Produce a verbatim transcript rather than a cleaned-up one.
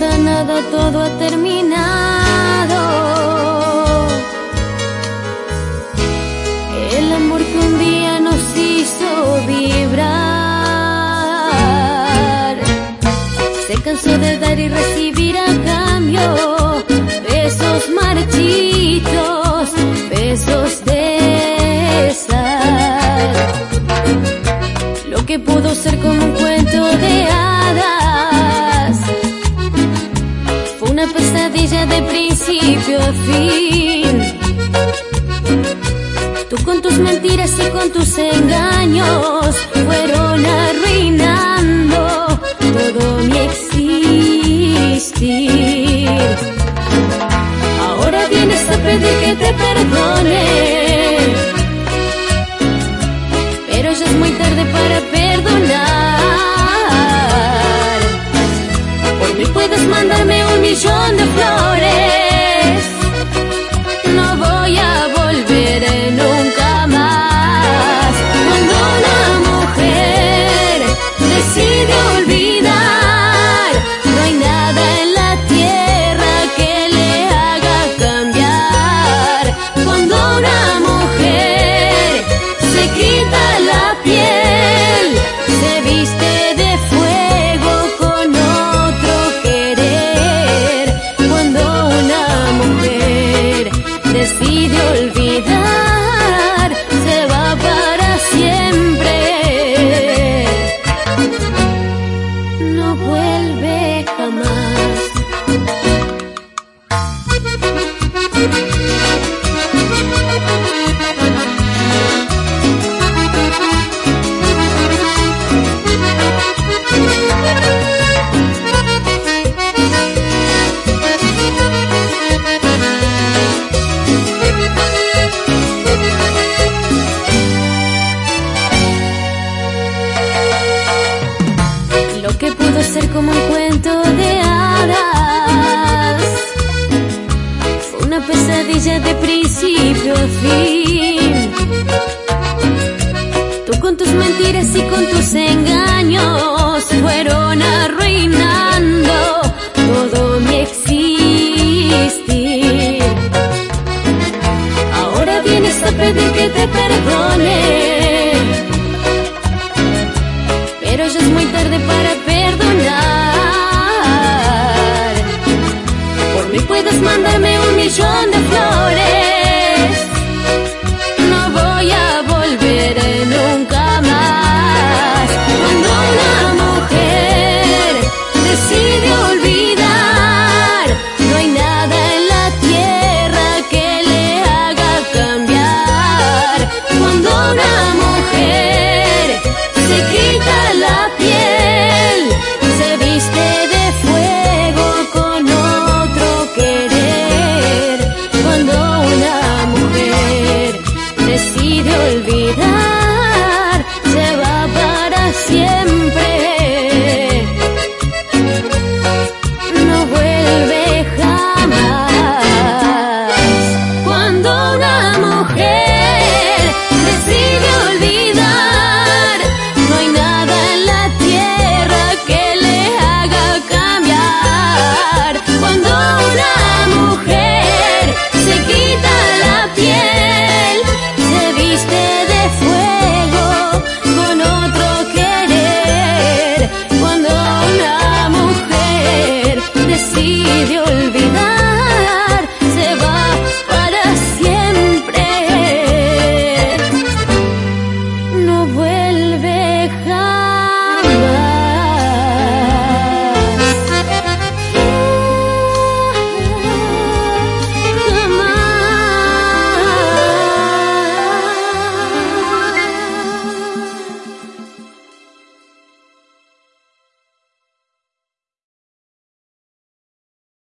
queda nada, todo ha terminado. El amor que un día nos hizo vibrar se cansó de dar y recibir a cambio besos marchitos, besos de sal. Lo que pudo ser como un cuento de hadas fue una pesadilla de principio a fin. Tú con tus mentiras y con tus engaños fueron arruinando todo mi existir. Ahora vienes a pedir que te perdone, pero ya es muy tarde para perdonar. Por mí puedes mandarme un millón de flores, no voy a volver nunca más. Cuando una mujer decide olvidar, no hay nada en la tierra que le haga cambiar. Cuando una mujer se quita la piel, se viste de fuego con otro querer. Cuando una mujer decide olvidar, se va para siempre, no vuelve jamás. Lo que pudo ser como un cuento de hadas fue una pesadilla de principio a fin. Tú con tus mentiras y con tus engaños fueron arruinando todo mi existir. Ahora vienes a pedir que te perdone, pero ya es muy tarde para perdonar. Por mí puedes mandarme un millón de flores,